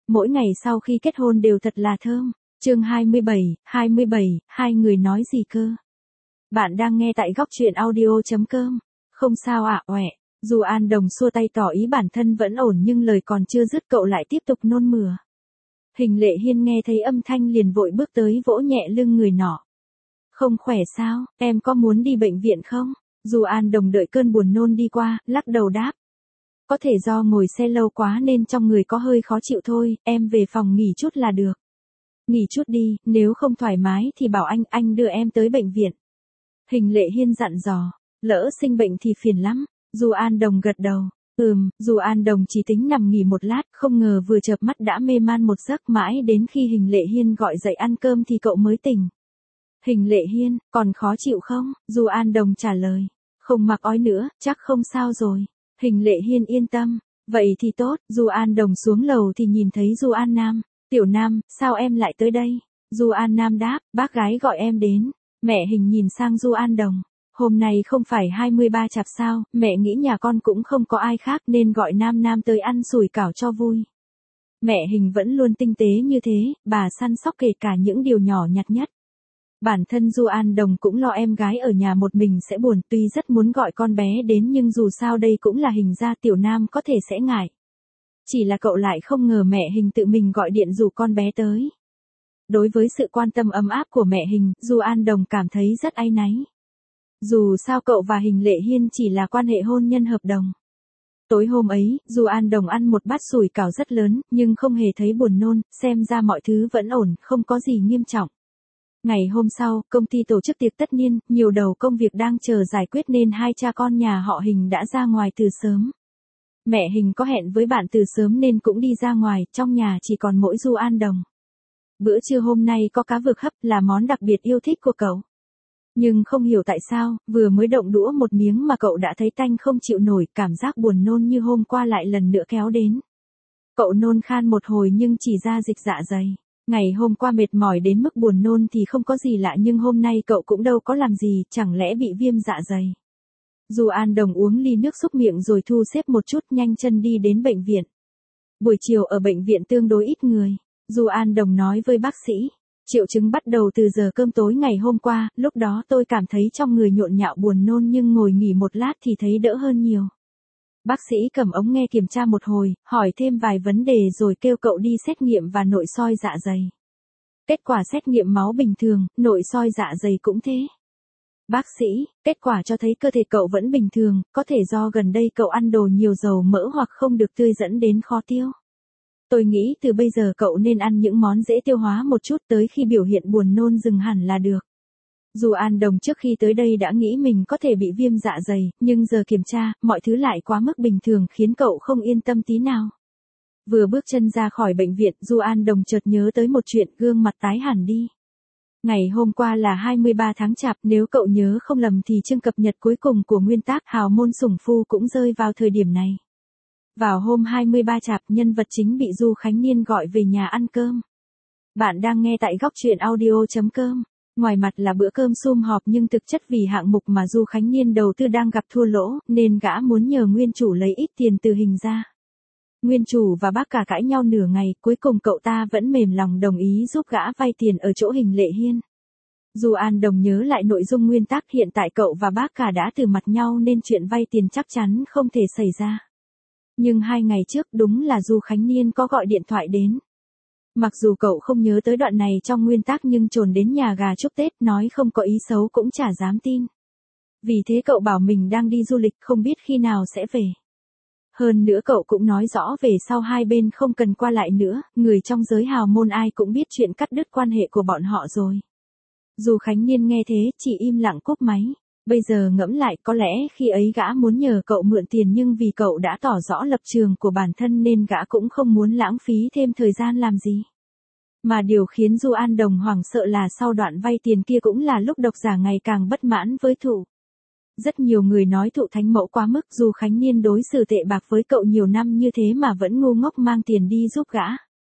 mỗi ngày sau khi kết hôn đều thật là thơm. Chương 27, hai người nói gì cơ? Bạn đang nghe tại góc truyện audio.com. Không sao ạ, oẹ. Dù An Đồng xua tay tỏ ý bản thân vẫn ổn nhưng lời còn chưa dứt cậu lại tiếp tục nôn mửa. Hình Lệ Hiên nghe thấy âm thanh liền vội bước tới vỗ nhẹ lưng người nọ. Không khỏe sao, em có muốn đi bệnh viện không? Dù An Đồng đợi cơn buồn nôn đi qua, lắc đầu đáp. Có thể do ngồi xe lâu quá nên trong người có hơi khó chịu thôi, em về phòng nghỉ chút là được. Nghỉ chút đi, nếu không thoải mái thì bảo anh đưa em tới bệnh viện. Hình Lệ Hiên dặn dò, lỡ sinh bệnh thì phiền lắm. Dù An Đồng gật đầu, dù An Đồng chỉ tính nằm nghỉ một lát, không ngờ vừa chợp mắt đã mê man một giấc mãi đến khi Hình Lệ Hiên gọi dậy ăn cơm thì cậu mới tỉnh. Hình Lệ Hiên, còn khó chịu không? Dù An Đồng trả lời, không mặc ói nữa, chắc không sao rồi. Hình Lệ Hiên yên tâm, vậy thì tốt. Dù An Đồng xuống lầu thì nhìn thấy Du An Nam. Tiểu Nam, sao em lại tới đây? Du An Nam đáp, bác gái gọi em đến. Mẹ Hình nhìn sang Du An Đồng. Hôm nay không phải 23 chạp sao, mẹ nghĩ nhà con cũng không có ai khác nên gọi Nam Nam tới ăn sủi cảo cho vui. Mẹ Hình vẫn luôn tinh tế như thế, bà săn sóc kể cả những điều nhỏ nhặt nhất. Bản thân Du An Đồng cũng lo em gái ở nhà một mình sẽ buồn, tuy rất muốn gọi con bé đến nhưng dù sao đây cũng là Hình gia, Tiểu Nam có thể sẽ ngại. Chỉ là cậu lại không ngờ mẹ Hình tự mình gọi điện rủ con bé tới. Đối với sự quan tâm ấm áp của mẹ Hình, Du An Đồng cảm thấy rất áy náy. Dù sao cậu và Hình Lệ Hiên chỉ là quan hệ hôn nhân hợp đồng. Tối hôm ấy, Du An Đồng ăn một bát sủi cảo rất lớn, nhưng không hề thấy buồn nôn, xem ra mọi thứ vẫn ổn, không có gì nghiêm trọng. Ngày hôm sau, công ty tổ chức tiệc tất niên, nhiều đầu công việc đang chờ giải quyết nên hai cha con nhà họ Hình đã ra ngoài từ sớm. Mẹ Hình có hẹn với bạn từ sớm nên cũng đi ra ngoài, trong nhà chỉ còn mỗi Du An Đồng. Bữa trưa hôm nay có cá vực hấp là món đặc biệt yêu thích của cậu. Nhưng không hiểu tại sao, vừa mới động đũa một miếng mà cậu đã thấy tanh không chịu nổi, cảm giác buồn nôn như hôm qua lại lần nữa kéo đến. Cậu nôn khan một hồi nhưng chỉ ra dịch dạ dày. Ngày hôm qua mệt mỏi đến mức buồn nôn thì không có gì lạ nhưng hôm nay cậu cũng đâu có làm gì, chẳng lẽ bị viêm dạ dày. Du An Đồng uống ly nước xúc miệng rồi thu xếp một chút nhanh chân đi đến bệnh viện. Buổi chiều ở bệnh viện tương đối ít người. Du An Đồng nói với bác sĩ. Triệu chứng bắt đầu từ giờ cơm tối ngày hôm qua, lúc đó tôi cảm thấy trong người nhộn nhạo buồn nôn nhưng ngồi nghỉ một lát thì thấy đỡ hơn nhiều. Bác sĩ cầm ống nghe kiểm tra một hồi, hỏi thêm vài vấn đề rồi kêu cậu đi xét nghiệm và nội soi dạ dày. Kết quả xét nghiệm máu bình thường, nội soi dạ dày cũng thế. Bác sĩ, kết quả cho thấy cơ thể cậu vẫn bình thường, có thể do gần đây cậu ăn đồ nhiều dầu mỡ hoặc không được tươi dẫn đến khó tiêu. Tôi nghĩ từ bây giờ cậu nên ăn những món dễ tiêu hóa một chút tới khi biểu hiện buồn nôn dừng hẳn là được. Dù An Đồng trước khi tới đây đã nghĩ mình có thể bị viêm dạ dày, nhưng giờ kiểm tra, mọi thứ lại quá mức bình thường khiến cậu không yên tâm tí nào. Vừa bước chân ra khỏi bệnh viện, Du An Đồng chợt nhớ tới một chuyện, gương mặt tái hẳn đi. Ngày hôm qua là 23 tháng Chạp, nếu cậu nhớ không lầm thì chương cập nhật cuối cùng của nguyên tác Hào Môn Sủng Phu cũng rơi vào thời điểm này. Vào hôm 23 Chạp, nhân vật chính bị Du Khánh Niên gọi về nhà ăn cơm. Bạn đang nghe tại góc truyện audio.com. Ngoài mặt là bữa cơm sum họp nhưng thực chất vì hạng mục mà Du Khánh Niên đầu tư đang gặp thua lỗ, nên gã muốn nhờ nguyên chủ lấy ít tiền từ Hình ra. Nguyên chủ và bác cả cãi nhau nửa ngày, cuối cùng cậu ta vẫn mềm lòng đồng ý giúp gã vay tiền ở chỗ Hình Lệ Hiên. Du An Đồng nhớ lại nội dung nguyên tắc, hiện tại cậu và bác cả đã từ mặt nhau nên chuyện vay tiền chắc chắn không thể xảy ra. Nhưng 2 ngày trước đúng là Du Khánh Niên có gọi điện thoại đến. Mặc dù cậu không nhớ tới đoạn này trong nguyên tắc nhưng trồn đến nhà gà chúc Tết nói không có ý xấu cũng chả dám tin. Vì thế cậu bảo mình đang đi du lịch không biết khi nào sẽ về. Hơn nữa cậu cũng nói rõ về sau hai bên không cần qua lại nữa, người trong giới hào môn ai cũng biết chuyện cắt đứt quan hệ của bọn họ rồi. Du Khánh Niên nghe thế chỉ im lặng cúp máy. Bây giờ ngẫm lại có lẽ khi ấy gã muốn nhờ cậu mượn tiền nhưng vì cậu đã tỏ rõ lập trường của bản thân nên gã cũng không muốn lãng phí thêm thời gian làm gì. Mà điều khiến Du An Đồng hoảng sợ là sau đoạn vay tiền kia cũng là lúc độc giả ngày càng bất mãn với Thụ. Rất nhiều người nói Thụ thánh mẫu quá mức, Du Khánh Niên đối xử tệ bạc với cậu nhiều năm như thế mà vẫn ngu ngốc mang tiền đi giúp gã.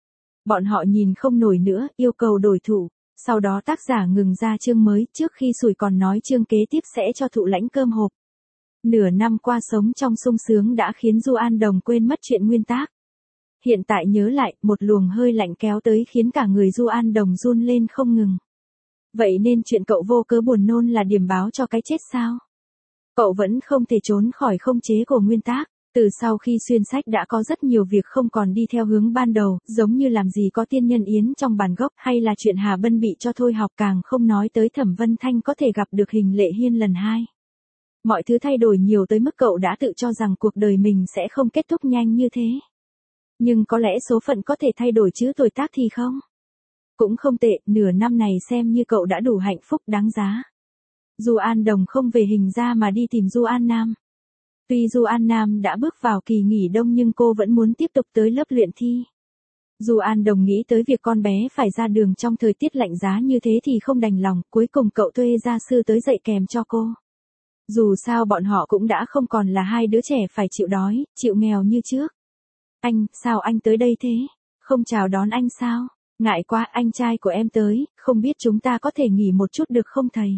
Bọn họ nhìn không nổi nữa, yêu cầu đổi Thụ. Sau đó tác giả ngừng ra chương mới, trước khi sủi còn nói chương kế tiếp sẽ cho Thụ lãnh cơm hộp. Nửa năm qua sống trong sung sướng đã khiến Du An Đồng quên mất chuyện nguyên tác. Hiện tại nhớ lại, một luồng hơi lạnh kéo tới khiến cả người Du An Đồng run lên không ngừng. Vậy nên chuyện cậu vô cớ buồn nôn là điểm báo cho cái chết sao? Cậu vẫn không thể trốn khỏi không chế của nguyên tắc. Từ sau khi xuyên sách đã có rất nhiều việc không còn đi theo hướng ban đầu, giống như làm gì có tiên nhân yến trong bản gốc, hay là chuyện Hà Bân bị cho thôi học, càng không nói tới Thẩm Vân Thanh có thể gặp được Hình Lệ Hiên lần hai. Mọi thứ thay đổi nhiều tới mức cậu đã tự cho rằng cuộc đời mình sẽ không kết thúc nhanh như thế. Nhưng có lẽ số phận có thể thay đổi chứ tuổi tác thì không. Cũng không tệ, nửa năm này xem như cậu đã đủ hạnh phúc đáng giá. Du An Đồng không về Hình ra mà đi tìm Du An Nam. Tuy Du An Nam đã bước vào kỳ nghỉ đông nhưng cô vẫn muốn tiếp tục tới lớp luyện thi. Du An Đồng nghĩ tới việc con bé phải ra đường trong thời tiết lạnh giá như thế thì không đành lòng, cuối cùng cậu thuê gia sư tới dạy kèm cho cô. Dù sao bọn họ cũng đã không còn là hai đứa trẻ phải chịu đói, chịu nghèo như trước. Anh, sao anh tới đây thế? Không chào đón anh sao? Ngại quá, anh trai của em tới, không biết chúng ta có thể nghỉ một chút được không thầy?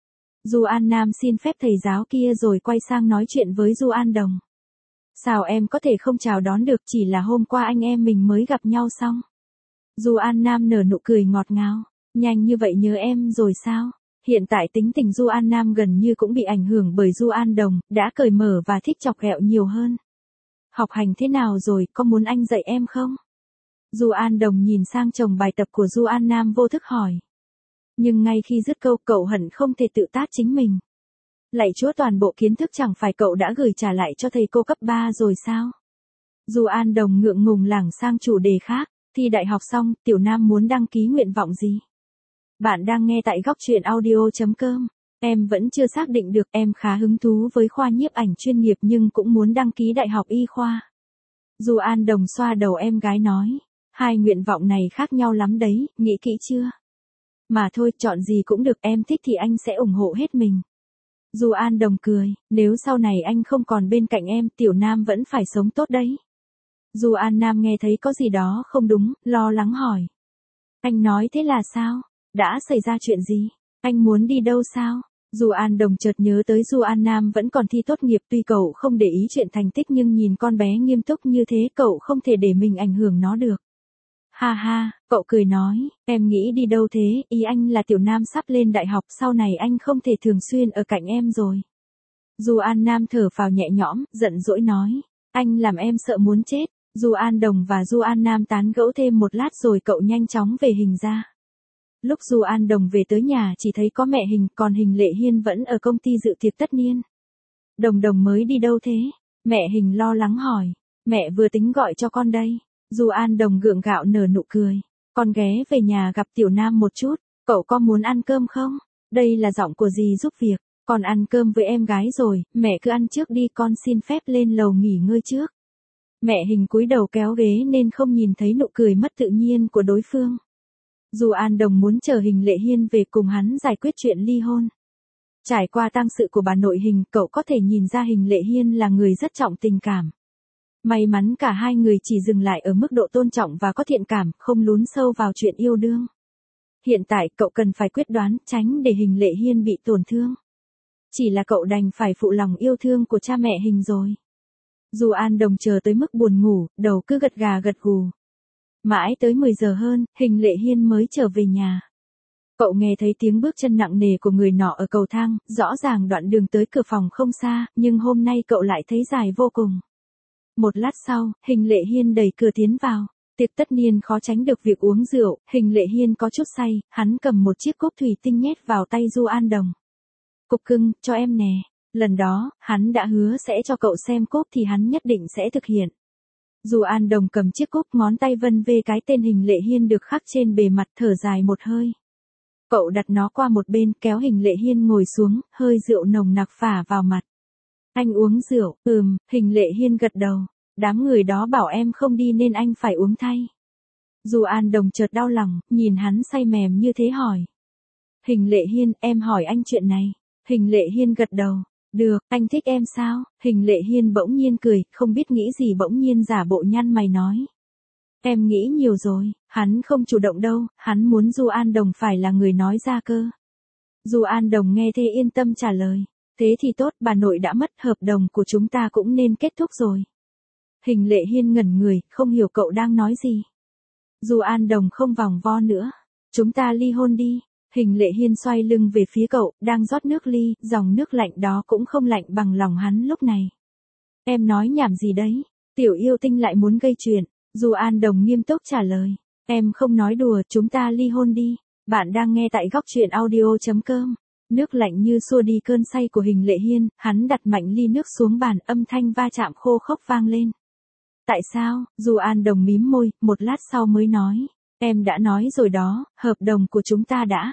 Du An Nam xin phép thầy giáo kia rồi quay sang nói chuyện với Du An Đồng. Sao em có thể không chào đón được, chỉ là hôm qua anh em mình mới gặp nhau xong. Du An Nam nở nụ cười ngọt ngào. Nhanh như vậy nhớ em rồi sao? Hiện tại tính tình Du An Nam gần như cũng bị ảnh hưởng bởi Du An Đồng, đã cởi mở và thích chọc ghẹo nhiều hơn. Học hành thế nào rồi, có muốn anh dạy em không? Du An Đồng nhìn sang chồng bài tập của Du An Nam vô thức hỏi. Nhưng ngay khi dứt câu cậu hận không thể tự tát chính mình. Lạy Chúa, toàn bộ kiến thức chẳng phải cậu đã gửi trả lại cho thầy cô cấp 3 rồi sao? Du An Đồng ngượng ngùng lảng sang chủ đề khác. Thi đại học xong, Tiểu Nam muốn đăng ký nguyện vọng gì? Bạn đang nghe tại góc truyện audio.com. Em vẫn chưa xác định được, em khá hứng thú với khoa nhiếp ảnh chuyên nghiệp nhưng cũng muốn đăng ký đại học y khoa. Du An Đồng xoa đầu em gái nói. Hai nguyện vọng này khác nhau lắm đấy, nghĩ kỹ chưa? Mà thôi, chọn gì cũng được, em thích thì anh sẽ ủng hộ hết mình. Du An Đồng cười, nếu sau này anh không còn bên cạnh em, Tiểu Nam vẫn phải sống tốt đấy. Du An Nam nghe thấy có gì đó không đúng, lo lắng hỏi. Anh nói thế là sao? Đã xảy ra chuyện gì? Anh muốn đi đâu sao? Du An Đồng chợt nhớ tới Du An Nam vẫn còn thi tốt nghiệp, tuy cậu không để ý chuyện thành tích nhưng nhìn con bé nghiêm túc như thế cậu không thể để mình ảnh hưởng nó được. Ha ha, cậu cười nói, em nghĩ đi đâu thế, ý anh là Tiểu Nam sắp lên đại học, sau này anh không thể thường xuyên ở cạnh em rồi. Du An Nam thở phào nhẹ nhõm, giận dỗi nói, anh làm em sợ muốn chết. Du An Đồng và Du An Nam tán gẫu thêm một lát rồi cậu nhanh chóng về Hình ra. Lúc Du An Đồng về tới nhà chỉ thấy có mẹ Hình, còn Hình Lệ Hiên vẫn ở công ty dự tiệc tất niên. Đồng Đồng mới đi đâu thế? Mẹ Hình lo lắng hỏi. Mẹ vừa tính gọi cho con đây. Du An Đồng gượng gạo nở nụ cười. Con ghé về nhà gặp Tiểu Nam một chút, cậu có muốn ăn cơm không? Đây là giọng của dì giúp việc. Con ăn cơm với em gái rồi, mẹ cứ ăn trước đi, con xin phép lên lầu nghỉ ngơi trước. Mẹ Hình cúi đầu kéo ghế nên không nhìn thấy nụ cười mất tự nhiên của đối phương. Du An Đồng muốn chờ Hình Lệ Hiên về cùng hắn giải quyết chuyện ly hôn. Trải qua tang sự của bà nội Hình, cậu có thể nhìn ra Hình Lệ Hiên là người rất trọng tình cảm. May mắn cả hai người chỉ dừng lại ở mức độ tôn trọng và có thiện cảm, không lún sâu vào chuyện yêu đương. Hiện tại cậu cần phải quyết đoán, tránh để Hình Lệ Hiên bị tổn thương. Chỉ là cậu đành phải phụ lòng yêu thương của cha mẹ Hình rồi. Du An Đồng chờ tới mức buồn ngủ, đầu cứ gật gà gật gù. Mãi tới 10 giờ hơn, Hình Lệ Hiên mới trở về nhà. Cậu nghe thấy tiếng bước chân nặng nề của người nọ ở cầu thang, rõ ràng đoạn đường tới cửa phòng không xa, nhưng hôm nay cậu lại thấy dài vô cùng. Một lát sau, Hình Lệ Hiên đẩy cửa tiến vào. Tiệc tất niên khó tránh được việc uống rượu, Hình Lệ Hiên có chút say, hắn cầm một chiếc cốc thủy tinh nhét vào tay Du An Đồng. Cục cưng, cho em nè. Lần đó, hắn đã hứa sẽ cho cậu xem cốc thì hắn nhất định sẽ thực hiện. Du An Đồng cầm chiếc cốc, ngón tay vân vê cái tên Hình Lệ Hiên được khắc trên bề mặt, thở dài một hơi. Cậu đặt nó qua một bên, kéo Hình Lệ Hiên ngồi xuống, hơi rượu nồng nặc phả vào mặt. Anh uống rượu? Hình Lệ Hiên gật đầu. Đám người đó bảo em không đi nên anh phải uống thay. Du An Đồng chợt đau lòng, nhìn hắn say mềm như thế hỏi. Hình Lệ Hiên, em hỏi anh chuyện này. Hình Lệ Hiên gật đầu. Được, anh thích em sao? Hình Lệ Hiên bỗng nhiên cười, không biết nghĩ gì bỗng nhiên giả bộ nhăn mày nói. Em nghĩ nhiều rồi, hắn không chủ động đâu, hắn muốn Du An Đồng phải là người nói ra cơ. Du An Đồng nghe thế yên tâm trả lời. Thế thì tốt, bà nội đã mất, hợp đồng của chúng ta cũng nên kết thúc rồi. Hình Lệ Hiên ngẩn người, không hiểu cậu đang nói gì. Du An Đồng không vòng vo nữa. Chúng ta ly hôn đi. Hình Lệ Hiên xoay lưng về phía cậu, đang rót nước ly, dòng nước lạnh đó cũng không lạnh bằng lòng hắn lúc này. Em nói nhảm gì đấy? Tiểu yêu tinh lại muốn gây chuyện. Du An Đồng nghiêm túc trả lời. Em không nói đùa, chúng ta ly hôn đi. Bạn đang nghe tại góc truyện audio.com. Nước lạnh như xua đi cơn say của Hình Lệ Hiên, hắn đặt mạnh ly nước xuống bàn, âm thanh va chạm khô khốc vang lên. Tại sao? Du An Đồng mím môi, một lát sau mới nói. Em đã nói rồi đó, hợp đồng của chúng ta đã.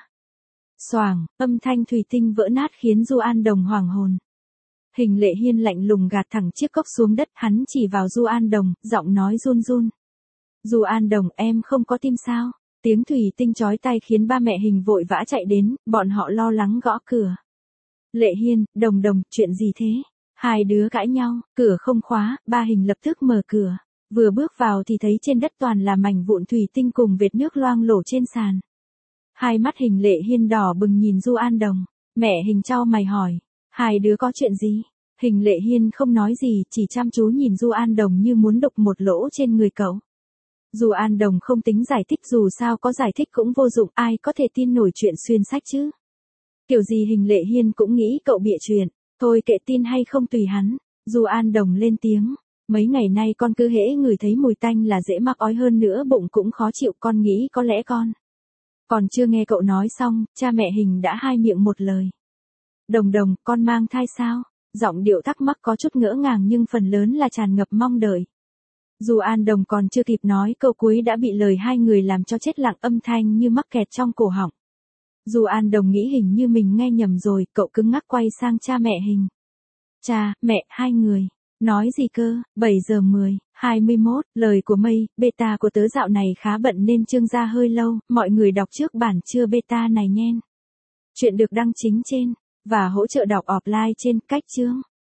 Xoàng, âm thanh thủy tinh vỡ nát khiến Du An Đồng hoảng hồn. Hình Lệ Hiên lạnh lùng gạt thẳng chiếc cốc xuống đất, hắn chỉ vào Du An Đồng, giọng nói run run. Du An Đồng, em không có tim sao? Tiếng thủy tinh chói tai khiến ba mẹ Hình vội vã chạy đến, bọn họ lo lắng gõ cửa. Lệ Hiên, Đồng Đồng, chuyện gì thế? Hai đứa cãi nhau, cửa không khóa, ba Hình lập tức mở cửa. Vừa bước vào thì thấy trên đất toàn là mảnh vụn thủy tinh cùng vệt nước loang lổ trên sàn. Hai mắt Hình Lệ Hiên đỏ bừng nhìn Du An Đồng. Mẹ Hình chau mày hỏi. Hai đứa có chuyện gì? Hình Lệ Hiên không nói gì, chỉ chăm chú nhìn Du An Đồng như muốn đục một lỗ trên người cậu. Du An Đồng không tính giải thích, dù sao có giải thích cũng vô dụng, ai có thể tin nổi chuyện xuyên sách chứ. Kiểu gì Hình Lệ Hiên cũng nghĩ cậu bịa chuyện, thôi kệ tin hay không tùy hắn. Du An Đồng lên tiếng. Mấy ngày nay con cứ hễ ngửi thấy mùi tanh là dễ mắc ói, hơn nữa bụng cũng khó chịu, con nghĩ có lẽ con. Còn chưa nghe cậu nói xong, cha mẹ Hình đã hai miệng một lời. Đồng Đồng, con mang thai sao? Giọng điệu thắc mắc có chút ngỡ ngàng nhưng phần lớn là tràn ngập mong đợi. Du An Đồng còn chưa kịp nói câu cuối đã bị lời hai người làm cho chết lặng, âm thanh như mắc kẹt trong cổ họng. Du An Đồng nghĩ hình như mình nghe nhầm rồi, cậu cứng ngắc quay sang cha mẹ Hình. Cha, mẹ, hai người. Nói gì cơ? 7 giờ 10, 21, lời của Mây, beta của tớ dạo này khá bận nên chương ra hơi lâu, mọi người đọc trước bản chưa beta này nhen. Chuyện được đăng chính trên, và hỗ trợ đọc offline trên cách chương.